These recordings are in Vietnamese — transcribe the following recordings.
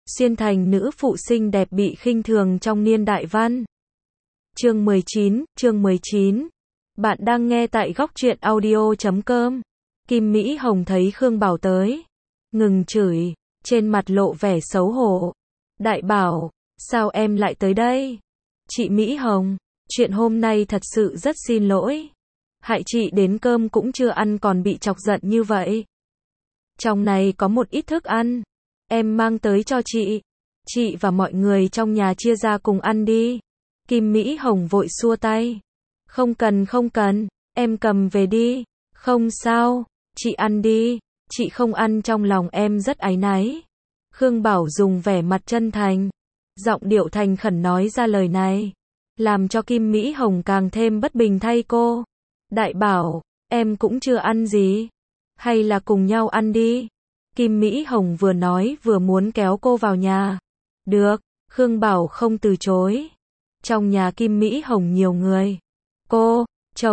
xuyên thành nữ phụ xinh đẹp bị khinh thường trong niên đại văn. Chương 19. Bạn đang nghe tại góc truyện audio.com. Kim Mỹ Hồng thấy Khương Bảo tới, ngừng chửi, trên mặt lộ vẻ xấu hổ. Đại bảo, sao em lại tới đây? Chị Mỹ Hồng, chuyện hôm nay thật sự rất xin lỗi. Hại chị đến cơm cũng chưa ăn còn bị chọc giận như vậy. Trong này có một ít thức ăn, em mang tới cho chị. Chị và mọi người trong nhà chia ra cùng ăn đi. Kim Mỹ Hồng vội xua tay. Không cần, em cầm về đi. Không sao, chị ăn đi. Chị không ăn trong lòng em rất áy náy. Khương Bảo dùng vẻ mặt chân thành, giọng điệu thành khẩn nói ra lời này, làm cho Kim Mỹ Hồng càng thêm bất bình thay cô. Đại bảo, em cũng chưa ăn gì. Hay là cùng nhau ăn đi. Kim Mỹ Hồng vừa nói vừa muốn kéo cô vào nhà. Được, Khương Bảo không từ chối. Trong nhà Kim Mỹ Hồng nhiều người. Cô,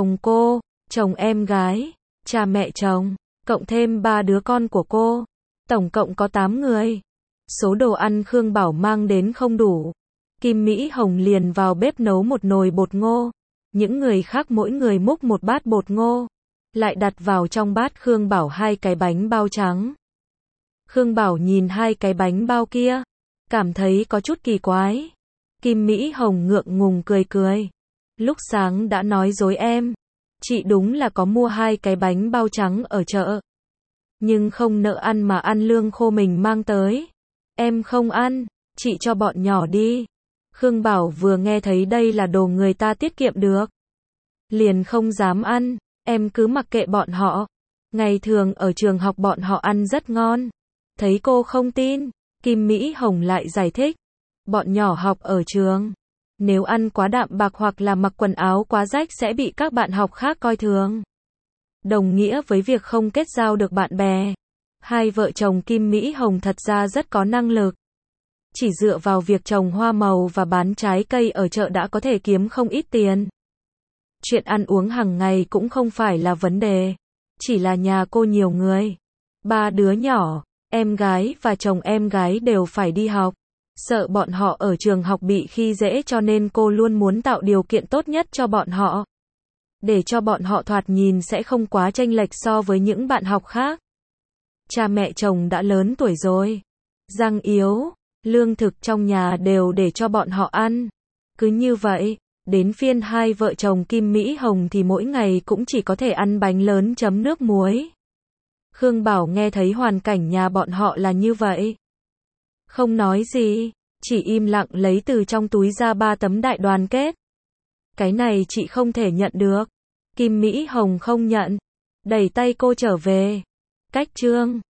chồng em gái, cha mẹ chồng, cộng thêm 3 đứa con của cô. Tổng cộng có 8 người. Số đồ ăn Khương Bảo mang đến không đủ. Kim Mỹ Hồng liền vào bếp nấu một nồi bột ngô. Những người khác mỗi người múc một bát bột ngô, lại đặt vào trong bát Khương Bảo 2 cái bánh bao trắng. Khương Bảo nhìn 2 cái bánh bao kia, cảm thấy có chút kỳ quái. Kim Mỹ Hồng ngượng ngùng cười. Lúc sáng đã nói dối em. Chị đúng là có mua 2 cái bánh bao trắng ở chợ, nhưng không nỡ ăn mà ăn lương khô mình mang tới. Em không ăn, chị cho bọn nhỏ đi. Khương Bảo vừa nghe thấy đây là đồ người ta tiết kiệm được, liền không dám ăn. Em cứ mặc kệ bọn họ. Ngày thường ở trường học bọn họ ăn rất ngon. Thấy cô không tin, Kim Mỹ Hồng lại giải thích. Bọn nhỏ học ở trường, nếu ăn quá đạm bạc hoặc là mặc quần áo quá rách sẽ bị các bạn học khác coi thường, đồng nghĩa với việc không kết giao được bạn bè. Hai vợ chồng Kim Mỹ Hồng thật ra rất có năng lực. Chỉ dựa vào việc trồng hoa màu và bán trái cây ở chợ đã có thể kiếm không ít tiền. Chuyện ăn uống hàng ngày cũng không phải là vấn đề. Chỉ là nhà cô nhiều người, 3 đứa nhỏ, em gái và chồng em gái đều phải đi học. Sợ bọn họ ở trường học bị khi dễ cho nên cô luôn muốn tạo điều kiện tốt nhất cho bọn họ, để cho bọn họ thoạt nhìn sẽ không quá chênh lệch so với những bạn học khác. Cha mẹ chồng đã lớn tuổi rồi, răng yếu, lương thực trong nhà đều để cho bọn họ ăn. Cứ như vậy, đến phiên hai vợ chồng Kim Mỹ Hồng thì mỗi ngày cũng chỉ có thể ăn bánh lớn chấm nước muối. Khương Bảo nghe thấy hoàn cảnh nhà bọn họ là như vậy, không nói gì, chỉ im lặng lấy từ trong túi ra 3 tấm đại đoàn kết. Cái này chị không thể nhận được. Kim Mỹ Hồng không nhận, đẩy tay cô trở về. Cách chương